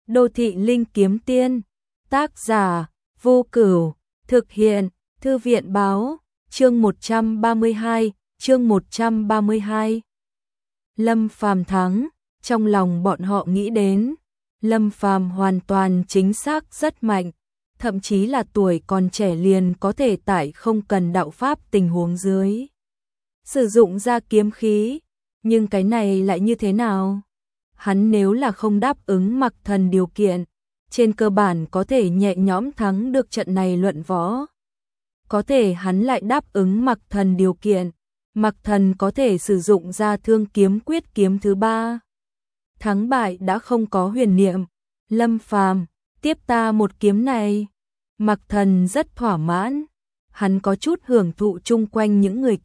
Đô thị linh kiếm tiên, tác giả, Vô Cửu, thực hiện, Thư viện báo, chương 132. Lâm Phàm thắng, trong lòng bọn họ nghĩ đến, Lâm Phàm hoàn toàn chính xác rất mạnh, thậm chí là tuổi còn trẻ liền có thể tại không cần đạo pháp tình huống dưới sử dụng ra kiếm khí, nhưng cái này lại như thế nào? Hắn nếu là không đáp ứng Mặc Thần điều kiện, trên cơ bản có thể nhẹ nhõm thắng được trận này luận võ. Có thể hắn lại đáp ứng Mặc Thần điều kiện, Mặc Thần có thể sử dụng ra Thương Kiếm Quyết kiếm thứ 3. Thắng bại đã không có huyền niệm. Lâm Phàm, tiếp ta một kiếm này. Mặc Thần rất thỏa mãn, hắn có chút hưởng thụ chung quanh những người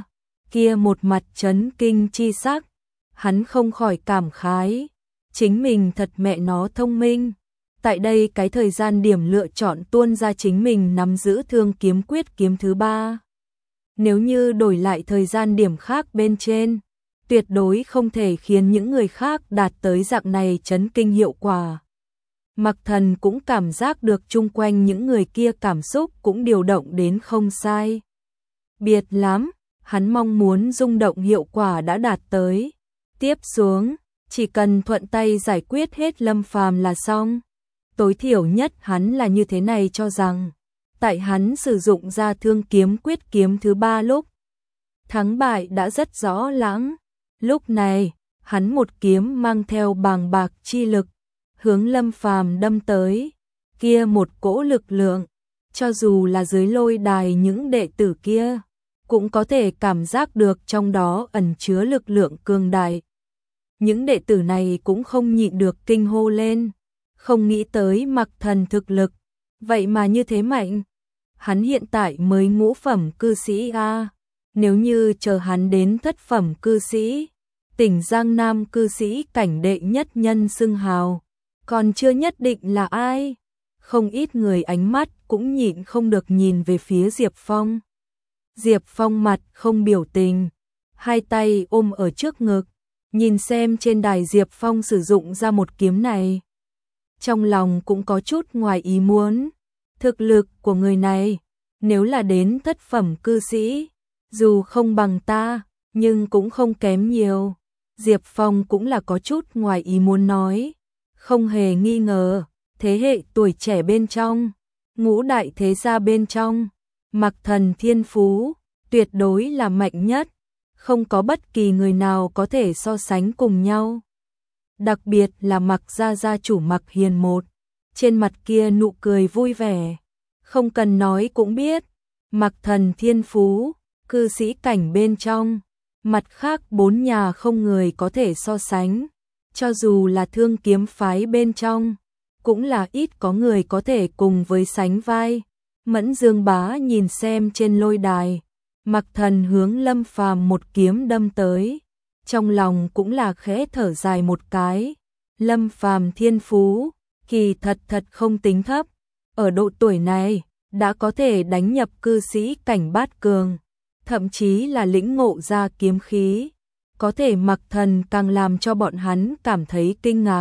kia một mặt chấn kinh chi sắc, hắn không khỏi cảm khái, chính mình thật mẹ nó thông minh. Tại đây cái thời gian điểm lựa chọn tuôn ra chính mình nắm giữ Thương Kiếm Quyết kiếm thứ 3. Nếu như đổi lại thời gian điểm khác bên trên, tuyệt đối không thể khiến những người khác đạt tới dạng này chấn kinh hiệu quả. Mặc Thần cũng cảm giác được chung quanh những người kia cảm xúc cũng điều động đến không sai biệt lắm, hắn mong muốn rung động hiệu quả đã đạt tới. Tiếp xuống, chỉ cần thuận tay giải quyết hết Lâm Phàm là xong. Tối thiểu nhất hắn là như thế này cho rằng, tại hắn sử dụng ra Thương Kiếm Quyết kiếm thứ 3 lúc, thắng bại đã rất rõ lãng. Lúc này, hắn một kiếm mang theo bàng bạc chi lực, hướng Lâm Phàm đâm tới, kia một cỗ lực lượng, cho dù là dưới lôi đài những đệ tử kia, cũng có thể cảm giác được trong đó ẩn chứa lực lượng cường đại. Những đệ tử này cũng không nhịn được kinh hô lên, không nghĩ tới Mặc Thần thực lực, vậy mà như thế mạnh. Hắn hiện tại mới ngũ phẩm cư sĩ a, nếu như chờ hắn đến thất phẩm cư sĩ, tỉnh Giang Nam cư sĩ cảnh đệ nhất nhân xưng hào, còn chưa nhất định là ai. Không ít người ánh mắt cũng nhịn không được nhìn về phía Diệp Phong. Diệp Phong mặt không biểu tình, hai tay ôm ở trước ngực, nhìn xem trên đài Diệp Phong sử dụng ra một kiếm này. Trong lòng cũng có chút ngoài ý muốn, thực lực của người này, nếu là đến thất phẩm cư sĩ, dù không bằng ta, nhưng cũng không kém nhiều. Diệp Phong cũng là có chút ngoài ý muốn nói, không hề nghi ngờ, thế hệ tuổi trẻ bên trong, ngũ đại thế gia bên trong, Mặc Thần thiên phú, tuyệt đối là mạnh nhất, không có bất kỳ người nào có thể so sánh cùng nhau. Đặc biệt là Mặc gia gia chủ Mặc Hiền một, trên mặt kia nụ cười vui vẻ, không cần nói cũng biết, Mặc Thần thiên phú, cư sĩ cảnh bên trong, mặt khác 4 nhà không người có thể so sánh, cho dù là Thương Kiếm phái bên trong, cũng là ít có người có thể cùng với sánh vai. Mẫn Dương Bá nhìn xem trên lôi đài, Mặc Thần hướng Lâm Phàm một kiếm đâm tới, trong lòng cũng là khẽ thở dài một cái. Lâm Phàm thiên phú, kỳ thật không tính thấp, ở độ tuổi này, đã có thể đánh nhập cư sĩ cảnh bát cường, thậm chí là lĩnh ngộ ra kiếm khí, có thể Mặc Thần càng làm cho bọn hắn cảm thấy kinh ngạc.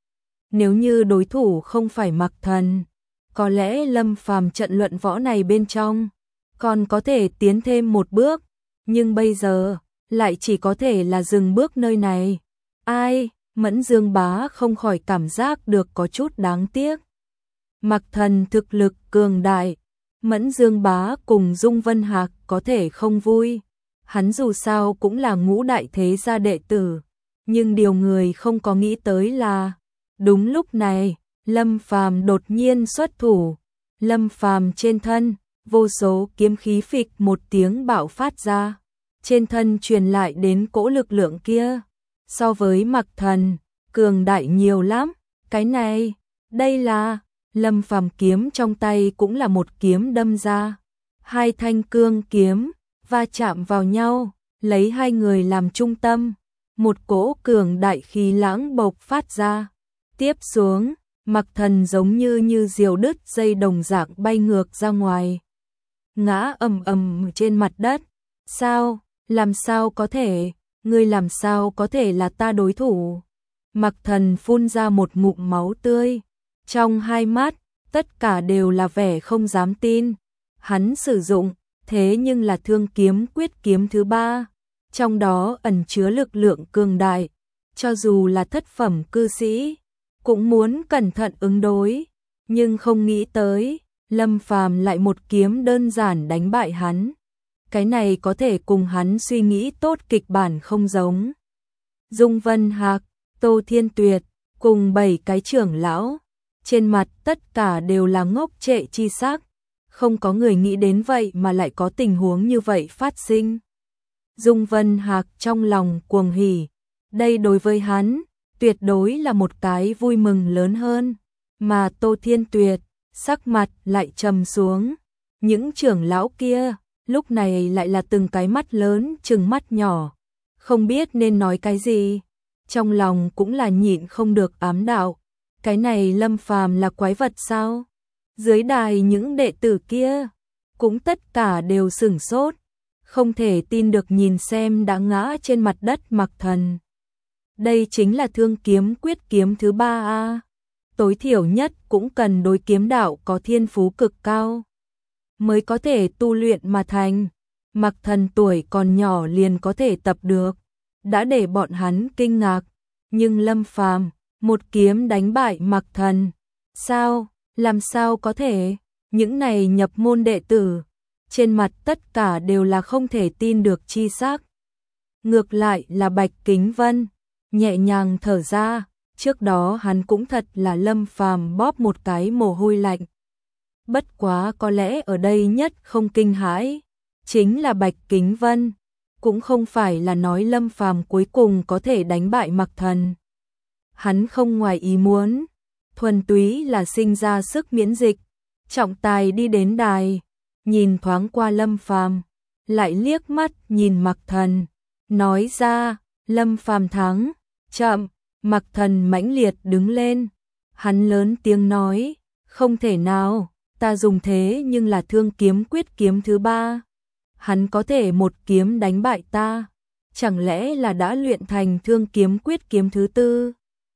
Nếu như đối thủ không phải Mặc Thần, có lẽ Lâm Phàm trận luận võ này bên trong còn có thể tiến thêm một bước, nhưng bây giờ lại chỉ có thể là dừng bước nơi này. Ai? Mẫn Dương Bá không khỏi cảm giác được có chút đáng tiếc. Mặc Thần thực lực cường đại, Mẫn Dương Bá cùng Dung Vân Hạc có thể không vui, hắn dù sao cũng là ngũ đại thế gia đệ tử, nhưng điều người không có nghĩ tới là, đúng lúc này, Lâm Phàm đột nhiên xuất thủ. Lâm Phàm trên thân, vô số kiếm khí phịch một tiếng bạo phát ra, trên thân truyền lại đến cỗ lực lượng kia, so với Mặc Thần, cường đại nhiều lắm. Cái này, đây là, Lâm Phàm kiếm trong tay cũng là một kiếm đâm ra, hai thanh cương kiếm va chạm vào nhau, lấy hai người làm trung tâm, một cỗ cường đại khí lãng bộc phát ra. Tiếp xuống, Mặc Thần giống như diều đứt dây đồng dạng bay ngược ra ngoài, ngã ầm trên mặt đất. Sao? Làm sao có thể? Ngươi làm sao có thể là ta đối thủ? Mặc Thần phun ra một ngụm máu tươi, trong hai mắt tất cả đều là vẻ không dám tin. Hắn sử dụng thế nhưng là Thương Kiếm Quyết kiếm thứ 3, trong đó ẩn chứa lực lượng cường đại, cho dù là thất phẩm cư sĩ cũng muốn cẩn thận ứng đối, nhưng không nghĩ tới Lâm Phàm lại một kiếm đơn giản đánh bại hắn. Cái này có thể cùng hắn suy nghĩ tốt kịch bản không giống. Dung Vân Hạc, Tô Thiên Tuyệt cùng 7 cái trưởng lão, trên mặt tất cả đều là ngốc trệ chi sắc, không có người nghĩ đến vậy mà lại có tình huống như vậy phát sinh. Dung Vân Hạc trong lòng cuồng hỉ, đây đối với hắn tuyệt đối là một cái vui mừng lớn hơn, mà Tô Thiên Tuyệt sắc mặt lại trầm xuống. Những trưởng lão kia lúc này lại là từng cái mắt lớn trừng mắt nhỏ, không biết nên nói cái gì, trong lòng cũng là nhịn không được ám đạo, cái này Lâm Phàm là quái vật sao? Dưới đài những đệ tử kia cũng tất cả đều sửng sốt, không thể tin được nhìn xem đã ngã trên mặt đất Mặc Thần. Đây chính là Thương Kiếm Quyết kiếm thứ 3 a, tối thiểu nhất cũng cần đối kiếm đạo có thiên phú cực cao mới có thể tu luyện mà thành. Mặc Thần tuổi còn nhỏ liền có thể tập được, đã để bọn hắn kinh ngạc, nhưng Lâm Phàm một kiếm đánh bại Mặc Thần. Sao? Làm sao có thể? Những này nhập môn đệ tử, trên mặt tất cả đều là không thể tin được chi sắc. Ngược lại là Bạch Kính Vân, nhẹ nhàng thở ra, trước đó hắn cũng thật là Lâm Phàm bóp một cái mồ hôi lạnh. Bất quá có lẽ ở đây nhất không kinh hãi chính là Bạch Kính Vân, cũng không phải là nói Lâm Phàm cuối cùng có thể đánh bại Mặc Thần. Hắn không ngoài ý muốn, thuần túy là sinh ra sức miễn dịch. Trọng tài đi đến đài, nhìn thoáng qua Lâm Phàm, lại liếc mắt nhìn Mặc Thần, nói ra, Lâm Phàm thắng. Chậm, Mặc Thần mãnh liệt đứng lên, hắn lớn tiếng nói, không thể nào, ta dùng thế nhưng là Thương Kiếm Quyết kiếm thứ 3, hắn có thể một kiếm đánh bại ta, chẳng lẽ là đã luyện thành Thương Kiếm Quyết kiếm thứ 4,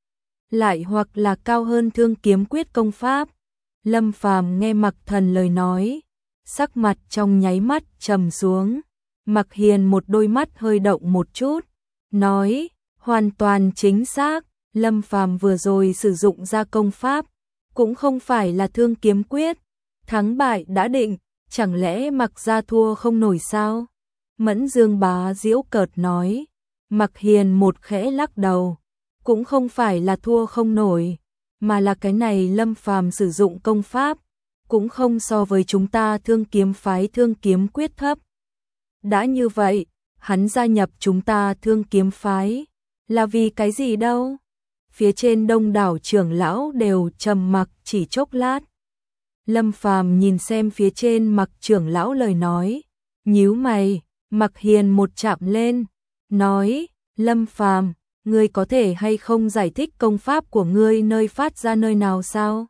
lại hoặc là cao hơn Thương Kiếm Quyết công pháp. Lâm Phàm nghe Mặc Thần lời nói, sắc mặt trong nháy mắt trầm xuống. Mặc Hiền một đôi mắt hơi động một chút, nói, hoàn toàn chính xác, Lâm Phàm vừa rồi sử dụng ra công pháp, cũng không phải là Thương Kiếm Quyết, thắng bại đã định, chẳng lẽ Mặc gia thua không nổi sao? Mẫn Dương Bá giễu cợt nói. Mặc Hiền một khẽ lắc đầu, cũng không phải là thua không nổi, mà là cái này Lâm Phàm sử dụng công pháp, cũng không so với chúng ta Thương Kiếm phái Thương Kiếm Quyết thấp. Đã như vậy, hắn gia nhập chúng ta Thương Kiếm phái, là vì cái gì đâu? Phía trên đông đảo trưởng lão đều trầm mặc chỉ chốc lát. Lâm Phàm nhìn xem phía trên Mặc trưởng lão lời nói, nhíu mày. Mặc Hiền một chạm lên, nói, Lâm Phàm, ngươi có thể hay không giải thích công pháp của ngươi nơi phát ra nơi nào sao?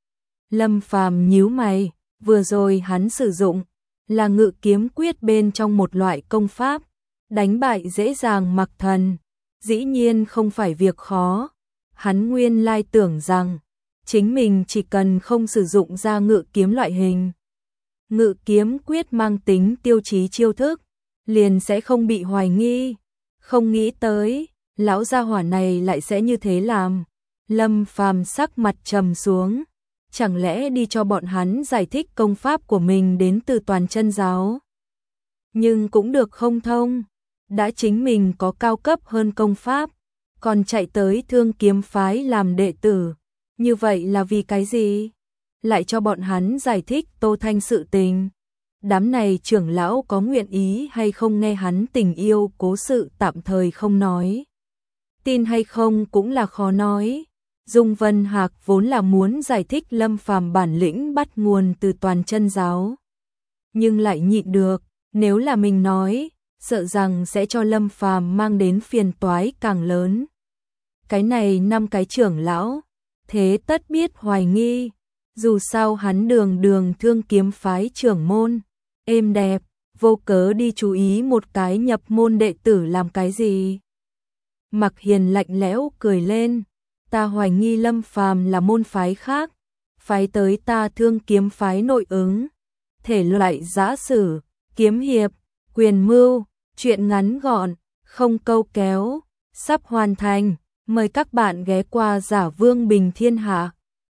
Lâm Phàm nhíu mày, vừa rồi hắn sử dụng là Ngự Kiếm Quyết bên trong một loại công pháp, đánh bại dễ dàng Mặc Thần, dĩ nhiên không phải việc khó. Hắn nguyên lai tưởng rằng chính mình chỉ cần không sử dụng ra ngự kiếm loại hình Ngự Kiếm Quyết mang tính tiêu chí chiêu thức, liền sẽ không bị hoài nghi, không nghĩ tới lão gia hỏa này lại sẽ như thế làm. Lâm Phàm sắc mặt trầm xuống, chẳng lẽ đi cho bọn hắn giải thích công pháp của mình đến từ Toàn Chân giáo? Nhưng cũng được không thông, đã chính mình có cao cấp hơn công pháp, còn chạy tới Thương Kiếm phái làm đệ tử, như vậy là vì cái gì? Lại cho bọn hắn giải thích Tô Thanh sự tình. Đám này trưởng lão có nguyện ý hay không nghe hắn tình yêu cố sự tạm thời không nói. Tin hay không cũng là khó nói. Dung Vân Hạc vốn là muốn giải thích Lâm Phàm bản lĩnh bắt nguồn từ Toàn Chân giáo, nhưng lại nhịn được, nếu là mình nói, sợ rằng sẽ cho Lâm Phàm mang đến phiền toái càng lớn. Cái này 5 cái trưởng lão, thế tất biết hoài nghi, dù sao hắn đường đường Thương Kiếm phái trưởng môn, êm đẹp, vô cớ đi chú ý một cái nhập môn đệ tử làm cái gì? Mặc Hiền lạnh lẽo cười lên, ta hoài nghi Lâm Phàm là môn phái khác, phái tới ta Thương Kiếm phái nội ứng. Thể loại giã sử, kiếm hiệp, quyền mưu, truyện ngắn gọn, không câu kéo, sắp hoàn thành. Mời các bạn ghé qua Giả Vương Bình Thiên Hạ.